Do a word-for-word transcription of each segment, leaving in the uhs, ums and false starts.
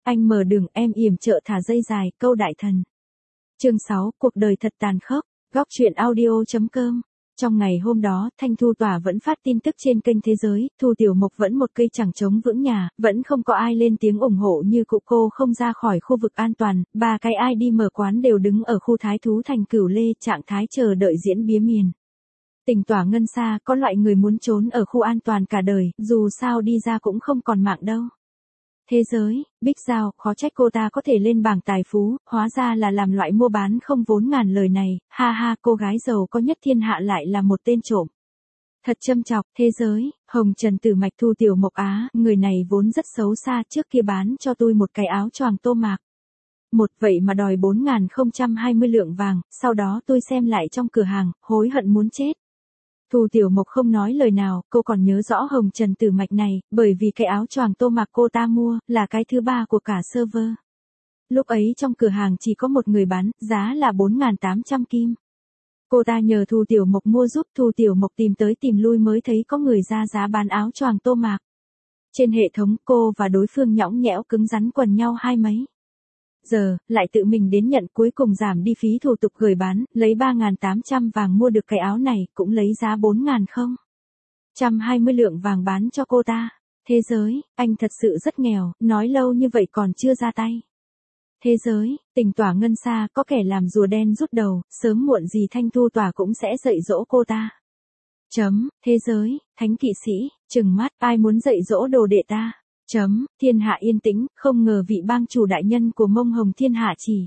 anh mở đường em yểm trợ thả dây dài, câu đại thần. Chương sáu, cuộc đời thật tàn khốc, góc truyện audio chấm com. Trong ngày hôm đó, Thanh Thu Tỏa vẫn phát tin tức trên kênh Thế Giới, Thu Tiểu Mộc vẫn một cây chẳng chống vững nhà, vẫn không có ai lên tiếng ủng hộ như cụ cô không ra khỏi khu vực an toàn, ba cái ai đi mở quán đều đứng ở khu Thái Thú Thành Cửu Lê trạng thái chờ đợi diễn bía miền. Tỉnh Tỏa Ngân Sa có loại người muốn trốn ở khu an toàn cả đời, dù sao đi ra cũng không còn mạng đâu. Thế Giới, Bích Giao, khó trách cô ta có thể lên bảng tài phú, hóa ra là làm loại mua bán không vốn ngàn lời này, ha ha, cô gái giàu có nhất thiên hạ lại là một tên trộm. Thật châm chọc. Thế Giới, Hồng Trần Tử Mạch Thu Tiểu Mộc Á, người này vốn rất xấu xa, trước kia bán cho tôi một cái áo choàng tô mạc. Một vậy mà đòi bốn nghìn không trăm hai mươi lượng vàng, sau đó tôi xem lại trong cửa hàng, hối hận muốn chết. Thu Tiểu Mộc không nói lời nào, cô còn nhớ rõ Hồng Trần Tử Mạch này, bởi vì cái áo choàng tô mạc cô ta mua, là cái thứ ba của cả server. Lúc ấy trong cửa hàng chỉ có một người bán, giá là bốn nghìn tám trăm kim. Cô ta nhờ Thu Tiểu Mộc mua giúp, Thu Tiểu Mộc tìm tới tìm lui mới thấy có người ra giá bán áo choàng tô mạc. Trên hệ thống cô và đối phương nhõng nhẽo cứng rắn quần nhau hai mấy giờ, lại tự mình đến nhận, cuối cùng giảm đi phí thủ tục gửi bán, lấy ba nghìn tám trăm vàng mua được cái áo này, cũng lấy giá bốn nghìn không trăm hai mươi lượng vàng bán cho cô ta. Thế Giới, anh thật sự rất nghèo, nói lâu như vậy còn chưa ra tay. Thế Giới, Tỉnh Tỏa Ngân Sa có kẻ làm rùa đen rút đầu, sớm muộn gì Thanh Thu Tỏa cũng sẽ dạy dỗ cô ta. Chấm, Thế Giới, Thánh Kỵ Sĩ, trừng mắt, ai muốn dạy dỗ đồ đệ ta. Chấm, thiên hạ yên tĩnh, không ngờ vị bang chủ đại nhân của Mông Hồng thiên hạ chỉ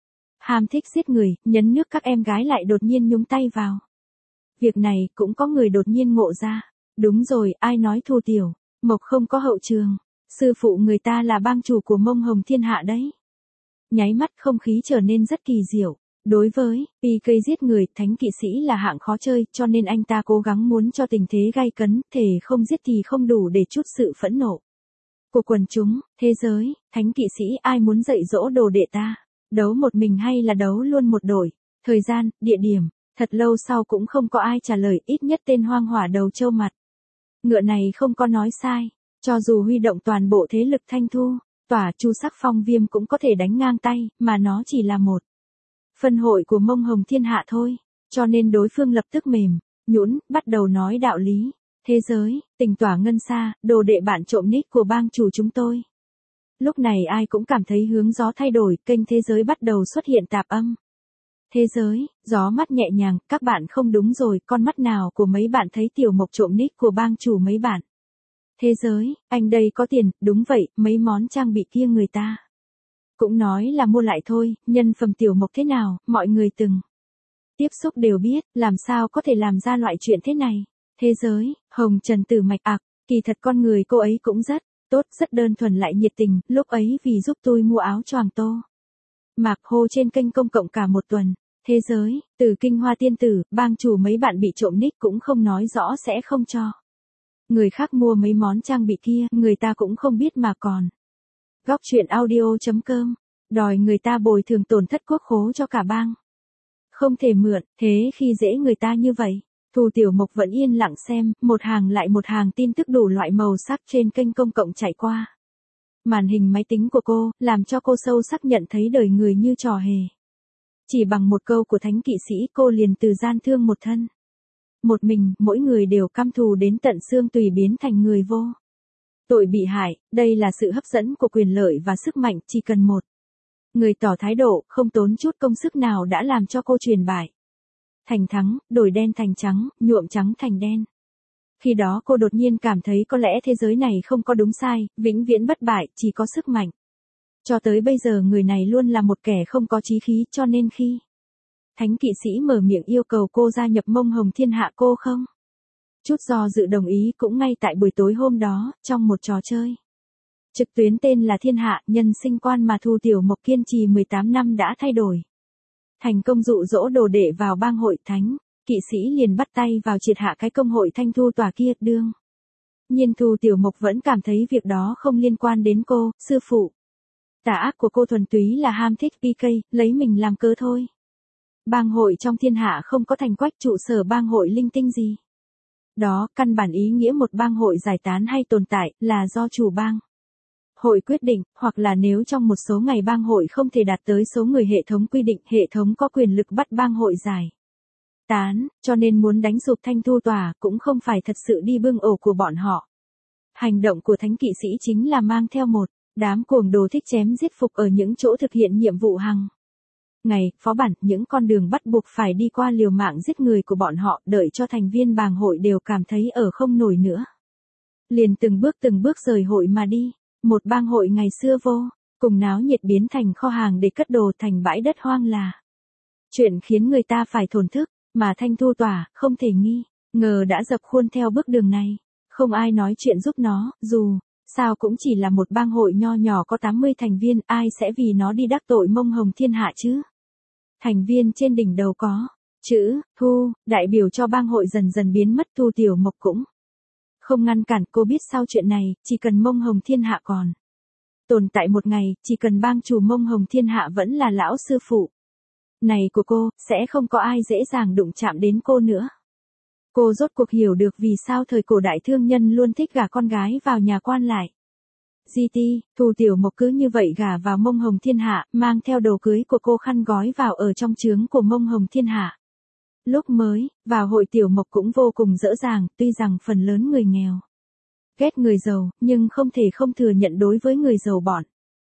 ham thích giết người, nhấn nước các em gái lại đột nhiên nhúng tay vào. Việc này cũng có người đột nhiên ngộ ra. Đúng rồi, ai nói Thu Tiểu Mộc không có hậu trường, sư phụ người ta là bang chủ của Mông Hồng thiên hạ đấy. Nháy mắt không khí trở nên rất kỳ diệu. Đối với pê ca giết người, Thánh Kỵ Sĩ là hạng khó chơi, cho nên anh ta cố gắng muốn cho tình thế gay cấn, thể không giết thì không đủ để chút sự phẫn nộ của quần chúng. Thế Giới, Thánh Kỵ Sĩ, ai muốn dạy dỗ đồ đệ ta? Đấu một mình hay là đấu luôn một đội? Thời gian, địa điểm, thật lâu sau cũng không có ai trả lời, ít nhất tên hoang hỏa đầu trâu mặt ngựa này không có nói sai. Cho dù huy động toàn bộ thế lực Thanh Thu Tỏa, Chu Sắc Phong Viêm cũng có thể đánh ngang tay, mà nó chỉ là một phân hội của Mông Hồng thiên hạ thôi. Cho nên đối phương lập tức mềm nhũn, bắt đầu nói đạo lý. Thế Giới, Tỉnh Tỏa Ngân Sa, đồ đệ bạn trộm nick của bang chủ chúng tôi. Lúc này ai cũng cảm thấy hướng gió thay đổi, kênh Thế Giới bắt đầu xuất hiện tạp âm. Thế Giới, gió mắt nhẹ nhàng, các bạn không đúng rồi, con mắt nào của mấy bạn thấy Tiểu Mộc trộm nick của bang chủ mấy bạn? Thế Giới, anh đây có tiền, đúng vậy, mấy món trang bị kia người ta cũng nói là mua lại thôi, nhân phẩm Tiểu Mộc thế nào, mọi người từng tiếp xúc đều biết, làm sao có thể làm ra loại chuyện thế này. Thế Giới, Hồng Trần Tử Mạch ạc, kỳ thật con người cô ấy cũng rất tốt, rất đơn thuần lại nhiệt tình, lúc ấy vì giúp tôi mua áo choàng tô mạc hô trên kênh công cộng cả một tuần. Thế Giới, từ Kinh Hoa Tiên Tử, bang chủ mấy bạn bị trộm nick cũng không nói rõ sẽ không cho người khác mua mấy món trang bị kia, người ta cũng không biết mà còn. Góc truyện audio chấm com, đòi người ta bồi thường tổn thất quốc khố cho cả bang. Không thể mượn, thế khi dễ người ta như vậy. Thu Tiểu Mộc vẫn yên lặng xem, một hàng lại một hàng tin tức đủ loại màu sắc trên kênh công cộng chạy qua màn hình máy tính của cô, làm cho cô sâu sắc nhận thấy đời người như trò hề. Chỉ bằng một câu của Thánh Kỵ Sĩ cô liền từ gian thương một thân một mình, mỗi người đều căm thù đến tận xương tùy biến thành người vô tội bị hại. Đây là sự hấp dẫn của quyền lợi và sức mạnh, chỉ cần một người tỏ thái độ, không tốn chút công sức nào đã làm cho cô truyền bại thành thắng, đổi đen thành trắng, nhuộm trắng thành đen. Khi đó cô đột nhiên cảm thấy có lẽ thế giới này không có đúng sai, vĩnh viễn bất bại, chỉ có sức mạnh. Cho tới bây giờ người này luôn là một kẻ không có chí khí, cho nên khi Thánh Kỵ Sĩ mở miệng yêu cầu cô gia nhập Mông Hồng thiên hạ, cô không chút do dự đồng ý. Cũng ngay tại buổi tối hôm đó, trong một trò chơi trực tuyến tên là Thiên Hạ Nhân Sinh Quan mà Thu Tiểu Mộc kiên trì mười tám năm đã thay đổi thành công dụ dỗ đồ đệ vào bang hội. Thánh Kỵ Sĩ liền bắt tay vào triệt hạ cái công hội Thanh Thu Tỏa kia. Đương nhiên Thu Tiểu Mộc vẫn cảm thấy việc đó không liên quan đến cô, sư phụ tà ác của cô thuần túy là ham thích pê ca, lấy mình làm cớ thôi. Bang hội trong thiên hạ không có thành quách trụ sở bang hội linh tinh gì. Đó, căn bản ý nghĩa một bang hội giải tán hay tồn tại, là do chủ bang Hội quyết định, hoặc là nếu trong một số ngày bang hội không thể đạt tới số người hệ thống quy định, hệ thống có quyền lực bắt bang hội giải tán, cho nên muốn đánh sụp Thanh Thu Tòa cũng không phải thật sự đi bưng ổ của bọn họ. Hành động của thánh kỵ sĩ chính là mang theo một đám cuồng đồ thích chém giết phục ở những chỗ thực hiện nhiệm vụ hàng ngày, phó bản, những con đường bắt buộc phải đi qua liều mạng giết người của bọn họ, đợi cho thành viên bang hội đều cảm thấy ở không nổi nữa. Liền từng bước từng bước rời hội mà đi. Một bang hội ngày xưa vô cùng náo nhiệt biến thành kho hàng để cất đồ, thành bãi đất hoang là chuyện khiến người ta phải thổn thức, mà Thanh Thu Tòa không thể nghi ngờ đã dập khuôn theo bước đường này. Không ai nói chuyện giúp nó, dù sao cũng chỉ là một bang hội nho nhỏ có tám mươi thành viên, ai sẽ vì nó đi đắc tội Mông Hồng Thiên Hạ chứ? Thành viên trên đỉnh đầu có chữ Thu, đại biểu cho bang hội dần dần biến mất. Thu Tiểu Mộc cũng không ngăn cản cô, biết sau chuyện này, chỉ cần Mông Hồng Thiên Hạ còn tồn tại một ngày, chỉ cần bang chủ Mông Hồng Thiên Hạ vẫn là lão sư phụ này của cô, sẽ không có ai dễ dàng đụng chạm đến cô nữa. Cô rốt cuộc hiểu được vì sao thời cổ đại thương nhân luôn thích gả con gái vào nhà quan lại. giê tê, Thu Tiểu Mộc cứ như vậy gả vào Mông Hồng Thiên Hạ, mang theo đồ cưới của cô khăn gói vào ở trong trướng của Mông Hồng Thiên Hạ. Lúc mới vào hội, Tiểu Mộc cũng vô cùng dễ dàng, tuy rằng phần lớn người nghèo ghét người giàu, nhưng không thể không thừa nhận đối với người giàu bọn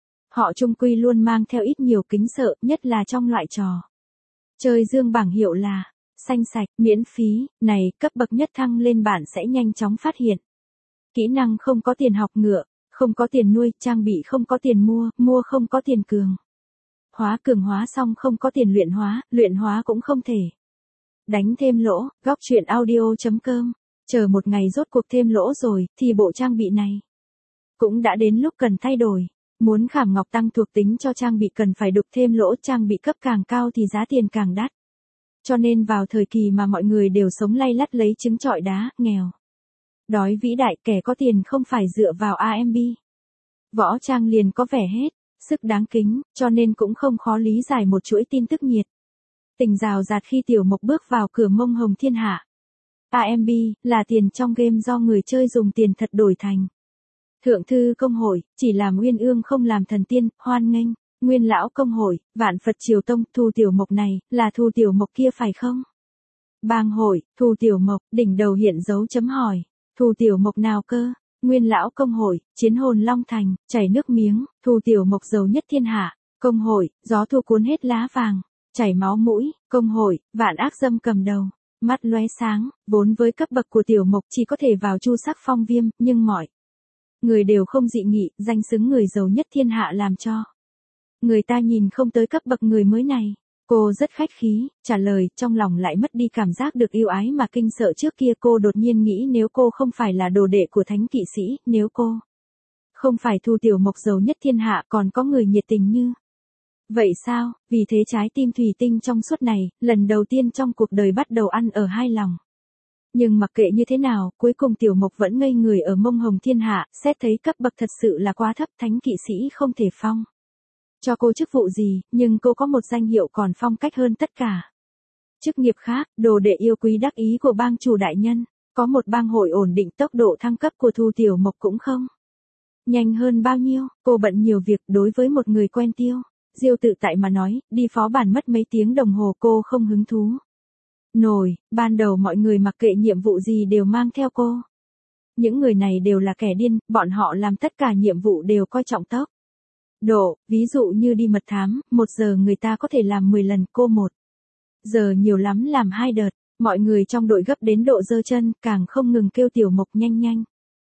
họ chung quy luôn mang theo ít nhiều kính sợ, nhất là trong loại trò chơi dương bảng hiệu là xanh sạch, miễn phí, này, cấp bậc nhất thăng lên bạn sẽ nhanh chóng phát hiện. Kỹ năng không có tiền học ngựa, không có tiền nuôi, trang bị không có tiền mua, mua không có tiền cường hóa, cường hóa xong không có tiền luyện hóa, luyện hóa cũng không thể đánh thêm lỗ. Góc truyện audio chấm com. Chờ một ngày rốt cuộc thêm lỗ rồi, thì bộ trang bị này cũng đã đến lúc cần thay đổi. Muốn khảm ngọc tăng thuộc tính cho trang bị cần phải đục thêm lỗ, trang bị cấp càng cao thì giá tiền càng đắt. Cho nên vào thời kỳ mà mọi người đều sống lay lắt lấy trứng trọi đá, nghèo đói vĩ đại, kẻ có tiền không phải dựa vào a em bê võ trang liền có vẻ hết sức đáng kính, cho nên cũng không khó lý giải một chuỗi tin tức nhiệt tình rào rạt khi Tiểu Mộc bước vào cửa Mông Hồng Thiên Hạ. a em bê là tiền trong game do người chơi dùng tiền thật đổi thành. Thượng thư công hội, chỉ làm uyên ương không làm thần tiên, hoan nghênh. Nguyên lão công hội, vạn Phật Triều Tông, Thu Tiểu Mộc này, là Thu Tiểu Mộc kia phải không? Bang hội, Thu Tiểu Mộc, đỉnh đầu hiện dấu chấm hỏi. Thu Tiểu Mộc nào cơ? Nguyên lão công hội, chiến hồn Long Thành, chảy nước miếng, Thu Tiểu Mộc giàu nhất thiên hạ. Công hội, gió thu cuốn hết lá vàng, chảy máu mũi. Công hội, vạn ác dâm cầm đầu, mắt lóe sáng, vốn với cấp bậc của Tiểu Mộc chỉ có thể vào chu sắc phong viêm, nhưng mọi người đều không dị nghị, danh xứng người giàu nhất thiên hạ làm cho người ta nhìn không tới cấp bậc người mới này. Cô rất khách khí, trả lời, trong lòng lại mất đi cảm giác được yêu ái mà kinh sợ trước kia. Cô đột nhiên nghĩ nếu cô không phải là đồ đệ của thánh kỵ sĩ, nếu cô không phải Thu Tiểu Mộc giàu nhất thiên hạ, còn có người nhiệt tình như vậy sao? Vì thế trái tim thủy tinh trong suốt này, lần đầu tiên trong cuộc đời bắt đầu ăn ở hai lòng. Nhưng mặc kệ như thế nào, cuối cùng Tiểu Mộc vẫn ngây người ở Mông Hồng Thiên Hạ, xét thấy cấp bậc thật sự là quá thấp, thánh kỵ sĩ không thể phong cho cô chức vụ gì, nhưng cô có một danh hiệu còn phong cách hơn tất cả chức nghiệp khác, đồ đệ yêu quý đắc ý của bang chủ đại nhân. Có một bang hội ổn định, tốc độ thăng cấp của Thu Tiểu Mộc cũng không nhanh hơn bao nhiêu. Cô bận nhiều việc, đối với một người quen tiêu diêu tự tại mà nói, đi phó bản mất mấy tiếng đồng hồ cô không hứng thú nổi. Ban đầu mọi người mặc kệ nhiệm vụ gì đều mang theo cô. Những người này đều là kẻ điên, bọn họ làm tất cả nhiệm vụ đều coi trọng tốc độ, ví dụ như đi mật thám, một giờ người ta có thể làm mười lần, cô một giờ nhiều lắm làm hai đợt. Mọi người trong đội gấp đến độ giơ chân, càng không ngừng kêu Tiểu Mộc nhanh nhanh.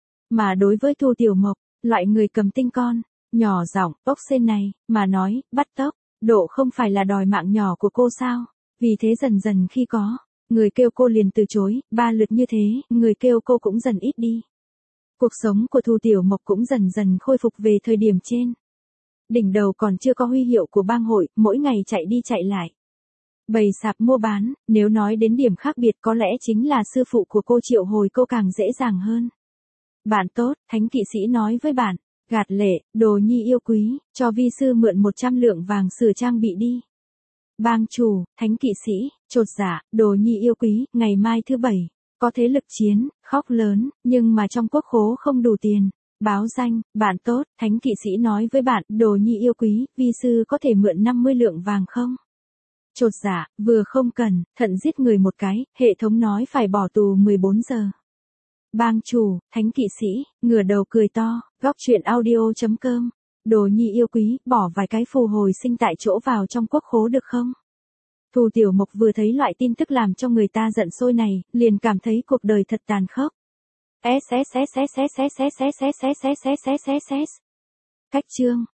Mà đối với Thu Tiểu Mộc, loại người cầm tinh con nhỏ giọng, ốc sên này, mà nói, bắt tốc độ không phải là đòi mạng nhỏ của cô sao? Vì thế dần dần khi có người kêu cô liền từ chối, ba lượt như thế, người kêu cô cũng dần ít đi. Cuộc sống của Thu Tiểu Mộc cũng dần dần khôi phục về thời điểm trên. Đỉnh đầu còn chưa có huy hiệu của bang hội, mỗi ngày chạy đi chạy lại. Bày sạp mua bán, nếu nói đến điểm khác biệt có lẽ chính là sư phụ của cô triệu hồi cô càng dễ dàng hơn. Bạn tốt, thánh kỵ sĩ nói với bạn, gạt lệ, đồ nhi yêu quý, cho vi sư mượn một trăm lượng vàng sửa trang bị đi. Bang chủ, thánh kỵ sĩ, chột dạ, đồ nhi yêu quý, ngày mai thứ bảy, có thế lực chiến, khóc lớn, nhưng mà trong quốc khố không đủ tiền. Báo danh, bạn tốt, thánh kỵ sĩ nói với bạn, đồ nhi yêu quý, vi sư có thể mượn năm mươi lượng vàng không? Chột dạ, vừa không cần, thận giết người một cái, hệ thống nói phải bỏ tù mười bốn giờ. Bang chủ, thánh kỵ sĩ, ngửa đầu cười to, góc truyện audio.com. Đồ nhi yêu quý, bỏ vài cái phù hồi sinh tại chỗ vào trong quốc khố được không? Thù Tiểu Mộc vừa thấy loại tin tức làm cho người ta giận sôi này, liền cảm thấy cuộc đời thật tàn khốc. Cách chương